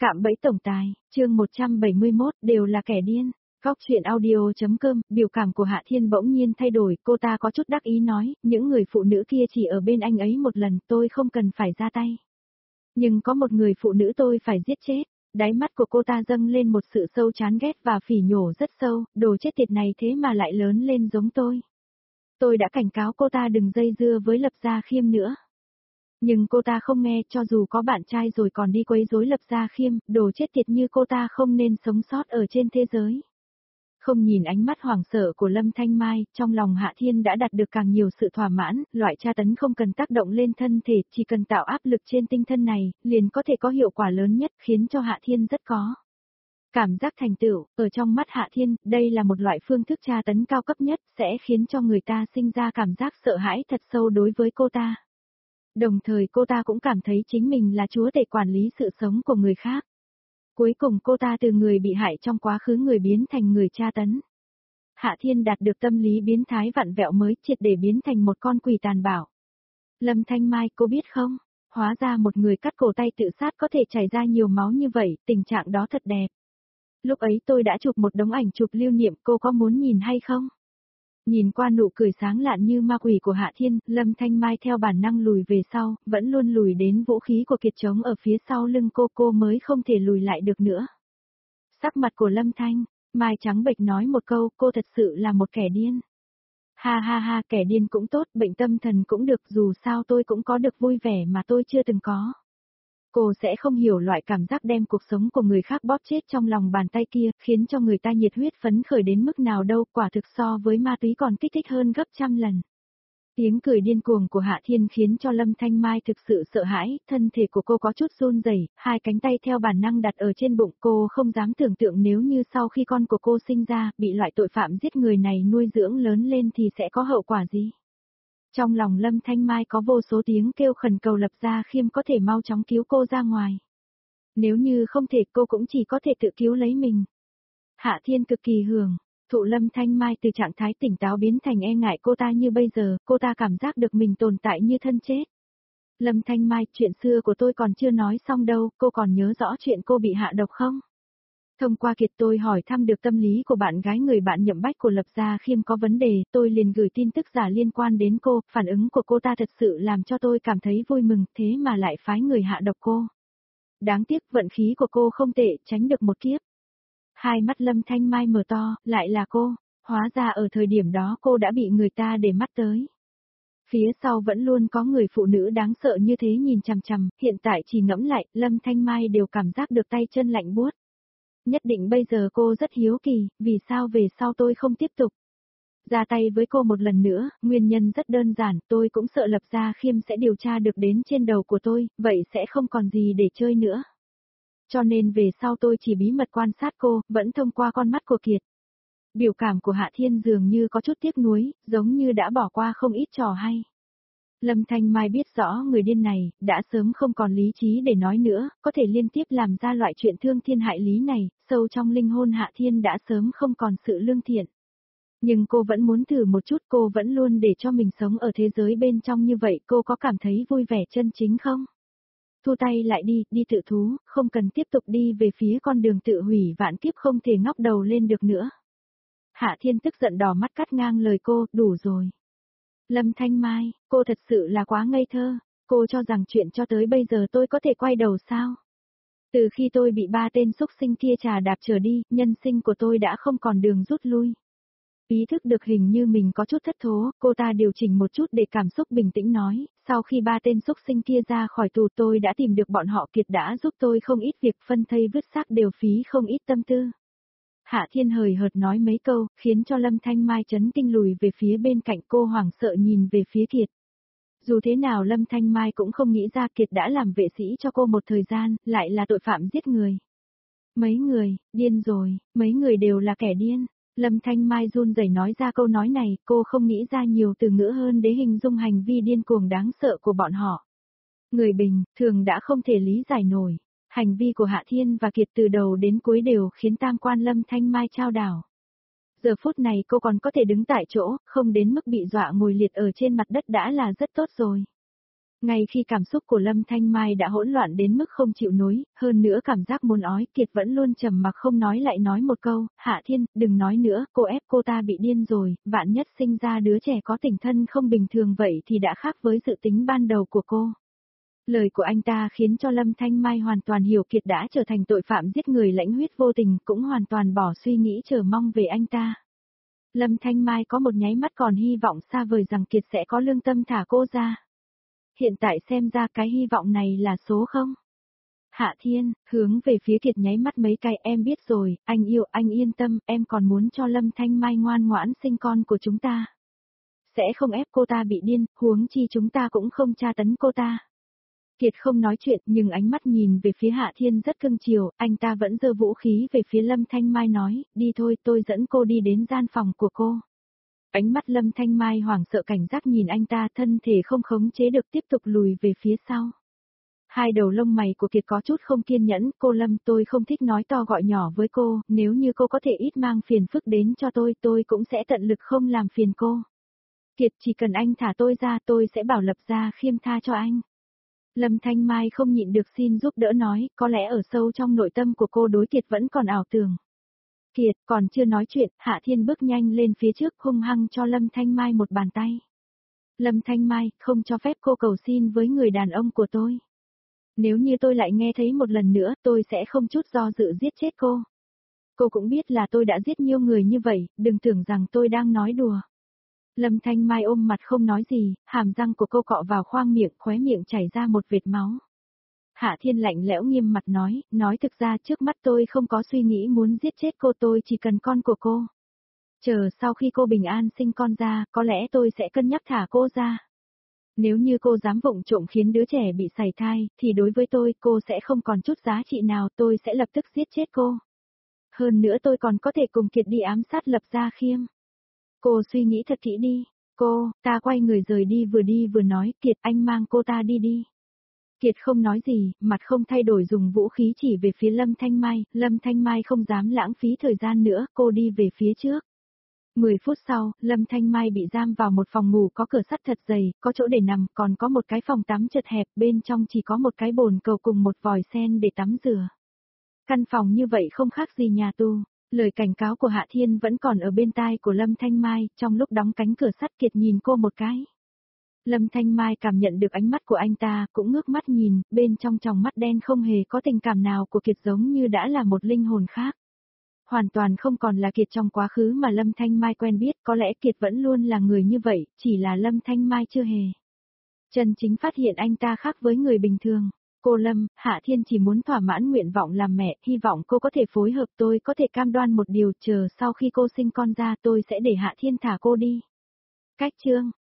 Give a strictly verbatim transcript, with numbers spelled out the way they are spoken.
Cạm bẫy tổng tài, chương một trăm bảy mươi mốt, đều là kẻ điên. Góc chuyện audio.com, biểu cảm của Hạ Thiên bỗng nhiên thay đổi, cô ta có chút đắc ý nói, những người phụ nữ kia chỉ ở bên anh ấy một lần, tôi không cần phải ra tay. Nhưng có một người phụ nữ tôi phải giết chết. Đáy mắt của cô ta dâng lên một sự sâu chán ghét và phỉ nhổ rất sâu, đồ chết tiệt này thế mà lại lớn lên giống tôi. Tôi đã cảnh cáo cô ta đừng dây dưa với Lập Gia Khiêm nữa. Nhưng cô ta không nghe, cho dù có bạn trai rồi còn đi quấy rối Lập Gia Khiêm, đồ chết tiệt như cô ta không nên sống sót ở trên thế giới. Không nhìn ánh mắt hoảng sợ của Lâm Thanh Mai, trong lòng Hạ Thiên đã đạt được càng nhiều sự thỏa mãn, loại tra tấn không cần tác động lên thân thể, chỉ cần tạo áp lực trên tinh thần này, liền có thể có hiệu quả lớn nhất, khiến cho Hạ Thiên rất có cảm giác thành tựu. Ở trong mắt Hạ Thiên, đây là một loại phương thức tra tấn cao cấp nhất, sẽ khiến cho người ta sinh ra cảm giác sợ hãi thật sâu đối với cô ta. Đồng thời cô ta cũng cảm thấy chính mình là chúa tể quản lý sự sống của người khác. Cuối cùng cô ta từ người bị hại trong quá khứ người biến thành người tra tấn. Hạ Thiên đạt được tâm lý biến thái vặn vẹo mới, triệt để biến thành một con quỷ tàn bạo. Lâm Thanh Mai, cô biết không? Hóa ra một người cắt cổ tay tự sát có thể chảy ra nhiều máu như vậy, tình trạng đó thật đẹp. Lúc ấy tôi đã chụp một đống ảnh chụp lưu niệm, cô có muốn nhìn hay không? Nhìn qua nụ cười sáng lạn như ma quỷ của Hạ Thiên, Lâm Thanh Mai theo bản năng lùi về sau, vẫn luôn lùi đến vũ khí của Kiệt trống ở phía sau lưng cô, cô mới không thể lùi lại được nữa. Sắc mặt của Lâm Thanh Mai trắng bệch nói một câu, cô thật sự là một kẻ điên. Ha ha ha, kẻ điên cũng tốt, bệnh tâm thần cũng được, dù sao tôi cũng có được vui vẻ mà tôi chưa từng có. Cô sẽ không hiểu loại cảm giác đem cuộc sống của người khác bóp chết trong lòng bàn tay kia, khiến cho người ta nhiệt huyết phấn khởi đến mức nào đâu, quả thực so với ma túy còn kích thích hơn gấp trăm lần. Tiếng cười điên cuồng của Hạ Thiên khiến cho Lâm Thanh Mai thực sự sợ hãi, thân thể của cô có chút run rẩy, hai cánh tay theo bản năng đặt ở trên bụng, cô không dám tưởng tượng nếu như sau khi con của cô sinh ra, bị loại tội phạm giết người này nuôi dưỡng lớn lên thì sẽ có hậu quả gì. Trong lòng Lâm Thanh Mai có vô số tiếng kêu khẩn cầu Lập Gia Khiêm có thể mau chóng cứu cô ra ngoài. Nếu như không thể cô cũng chỉ có thể tự cứu lấy mình. Hạ Thiên cực kỳ hưởng thụ Lâm Thanh Mai từ trạng thái tỉnh táo biến thành e ngại cô ta như bây giờ, cô ta cảm giác được mình tồn tại như thân chết. Lâm Thanh Mai, chuyện xưa của tôi còn chưa nói xong đâu, cô còn nhớ rõ chuyện cô bị hạ độc không? Thông qua Kiệt tôi hỏi thăm được tâm lý của bạn gái người bạn nhậm bách của Lập Gia Khiêm có vấn đề, tôi liền gửi tin tức giả liên quan đến cô, phản ứng của cô ta thật sự làm cho tôi cảm thấy vui mừng, thế mà lại phái người hạ độc cô. Đáng tiếc vận khí của cô không tệ, tránh được một kiếp. Hai mắt Lâm Thanh Mai mở to, lại là cô, hóa ra ở thời điểm đó cô đã bị người ta để mắt tới. Phía sau vẫn luôn có người phụ nữ đáng sợ như thế nhìn chằm chằm, hiện tại chỉ ngẫm lại, Lâm Thanh Mai đều cảm giác được tay chân lạnh buốt. Nhất định bây giờ cô rất hiếu kỳ, vì sao về sau tôi không tiếp tục ra tay với cô một lần nữa, nguyên nhân rất đơn giản, tôi cũng sợ Lập Gia Khiêm sẽ điều tra được đến trên đầu của tôi, vậy sẽ không còn gì để chơi nữa. Cho nên về sau tôi chỉ bí mật quan sát cô, vẫn thông qua con mắt của Kiệt. Biểu cảm của Hạ Thiên dường như có chút tiếc nuối, giống như đã bỏ qua không ít trò hay. Lâm Thanh Mai biết rõ người điên này, đã sớm không còn lý trí để nói nữa, có thể liên tiếp làm ra loại chuyện thương thiên hại lý này, sâu trong linh hồn Hạ Thiên đã sớm không còn sự lương thiện. Nhưng cô vẫn muốn thử một chút, cô vẫn luôn để cho mình sống ở thế giới bên trong như vậy, cô có cảm thấy vui vẻ chân chính không? Thu tay lại đi, đi tự thú, không cần tiếp tục đi về phía con đường tự hủy vạn kiếp không thể ngóc đầu lên được nữa. Hạ Thiên tức giận đỏ mắt cắt ngang lời cô, đủ rồi. Lâm Thanh Mai, cô thật sự là quá ngây thơ, cô cho rằng chuyện cho tới bây giờ tôi có thể quay đầu sao? Từ khi tôi bị ba tên xúc sinh kia trà đạp trở đi, nhân sinh của tôi đã không còn đường rút lui. Ý thức được hình như mình có chút thất thố, cô ta điều chỉnh một chút để cảm xúc bình tĩnh nói, sau khi ba tên xúc sinh kia ra khỏi tù tôi đã tìm được bọn họ, Kiệt đã giúp tôi không ít việc, phân thây vứt xác đều phí không ít tâm tư. Hạ Thiên hời hợt nói mấy câu, khiến cho Lâm Thanh Mai chấn kinh lùi về phía bên cạnh, cô hoảng sợ nhìn về phía Kiệt. Dù thế nào Lâm Thanh Mai cũng không nghĩ ra Kiệt đã làm vệ sĩ cho cô một thời gian, lại là tội phạm giết người. Mấy người, điên rồi, mấy người đều là kẻ điên. Lâm Thanh Mai run rẩy nói ra câu nói này, cô không nghĩ ra nhiều từ ngữ hơn để hình dung hành vi điên cuồng đáng sợ của bọn họ. Người bình thường đã không thể lý giải nổi. Hành vi của Hạ Thiên và Kiệt từ đầu đến cuối đều khiến tam quan Lâm Thanh Mai chao đảo. Giờ phút này cô còn có thể đứng tại chỗ, không đến mức bị dọa ngồi liệt ở trên mặt đất đã là rất tốt rồi. Ngay khi cảm xúc của Lâm Thanh Mai đã hỗn loạn đến mức không chịu nổi, hơn nữa cảm giác muốn ói, Kiệt vẫn luôn trầm mặc không nói lại nói một câu, Hạ Thiên, đừng nói nữa, cô ép cô ta bị điên rồi, vạn nhất sinh ra đứa trẻ có tình thân không bình thường vậy thì đã khác với dự tính ban đầu của cô. Lời của anh ta khiến cho Lâm Thanh Mai hoàn toàn hiểu Kiệt đã trở thành tội phạm giết người lãnh huyết vô tình, cũng hoàn toàn bỏ suy nghĩ chờ mong về anh ta. Lâm Thanh Mai có một nháy mắt còn hy vọng xa vời rằng Kiệt sẽ có lương tâm thả cô ra. Hiện tại xem ra cái hy vọng này là số không. Hạ Thiên, hướng về phía Kiệt nháy mắt mấy cái, em biết rồi, anh yêu, anh yên tâm, em còn muốn cho Lâm Thanh Mai ngoan ngoãn sinh con của chúng ta. Sẽ không ép cô ta bị điên, huống chi chúng ta cũng không tra tấn cô ta. Kiệt không nói chuyện nhưng ánh mắt nhìn về phía Hạ Thiên rất cưng chiều, anh ta vẫn giơ vũ khí về phía Lâm Thanh Mai nói, đi thôi tôi dẫn cô đi đến gian phòng của cô. Ánh mắt Lâm Thanh Mai hoảng sợ cảnh giác nhìn anh ta, thân thể không khống chế được tiếp tục lùi về phía sau. Hai đầu lông mày của Kiệt có chút không kiên nhẫn, cô Lâm tôi không thích nói to gọi nhỏ với cô, nếu như cô có thể ít mang phiền phức đến cho tôi, tôi cũng sẽ tận lực không làm phiền cô. Kiệt chỉ cần anh thả tôi ra tôi sẽ bảo Lập gia khiêm tha cho anh. Lâm Thanh Mai không nhịn được xin giúp đỡ nói, có lẽ ở sâu trong nội tâm của cô đối Kiệt vẫn còn ảo tưởng. Kiệt còn chưa nói chuyện, Hạ Thiên bước nhanh lên phía trước hung hăng cho Lâm Thanh Mai một bàn tay. Lâm Thanh Mai, không cho phép cô cầu xin với người đàn ông của tôi. Nếu như tôi lại nghe thấy một lần nữa, tôi sẽ không chút do dự giết chết cô. Cô cũng biết là tôi đã giết nhiều người như vậy, đừng tưởng rằng tôi đang nói đùa. Lâm Thanh Mai ôm mặt không nói gì, hàm răng của cô cọ vào khoang miệng, khóe miệng chảy ra một vệt máu. Hạ Thiên lạnh lẽo nghiêm mặt nói, nói thực ra trước mắt tôi không có suy nghĩ muốn giết chết cô, tôi chỉ cần con của cô. Chờ sau khi cô bình an sinh con ra, có lẽ tôi sẽ cân nhắc thả cô ra. Nếu như cô dám vụng trộm khiến đứa trẻ bị sảy thai, thì đối với tôi cô sẽ không còn chút giá trị nào, tôi sẽ lập tức giết chết cô. Hơn nữa tôi còn có thể cùng Kiệt đi ám sát Lập Gia Khiêm. Cô suy nghĩ thật kỹ đi. Cô, ta quay người rời đi vừa đi vừa nói, Kiệt anh mang cô ta đi đi. Kiệt không nói gì, mặt không thay đổi dùng vũ khí chỉ về phía Lâm Thanh Mai, Lâm Thanh Mai không dám lãng phí thời gian nữa, cô đi về phía trước. Mười phút sau, Lâm Thanh Mai bị giam vào một phòng ngủ có cửa sắt thật dày, có chỗ để nằm, còn có một cái phòng tắm chật hẹp, bên trong chỉ có một cái bồn cầu cùng một vòi sen để tắm rửa. Căn phòng như vậy không khác gì nhà tù. Lời cảnh cáo của Hạ Thiên vẫn còn ở bên tai của Lâm Thanh Mai, trong lúc đóng cánh cửa sắt Kiệt nhìn cô một cái. Lâm Thanh Mai cảm nhận được ánh mắt của anh ta, cũng ngước mắt nhìn, bên trong tròng mắt đen không hề có tình cảm nào của Kiệt, giống như đã là một linh hồn khác. Hoàn toàn không còn là Kiệt trong quá khứ mà Lâm Thanh Mai quen biết, có lẽ Kiệt vẫn luôn là người như vậy, chỉ là Lâm Thanh Mai chưa hề. Chân chính phát hiện anh ta khác với người bình thường. Cô Lâm, Hạ Thiên chỉ muốn thỏa mãn nguyện vọng làm mẹ, hy vọng cô có thể phối hợp, tôi có thể cam đoan một điều, chờ sau khi cô sinh con ra tôi sẽ để Hạ Thiên thả cô đi. Cách chương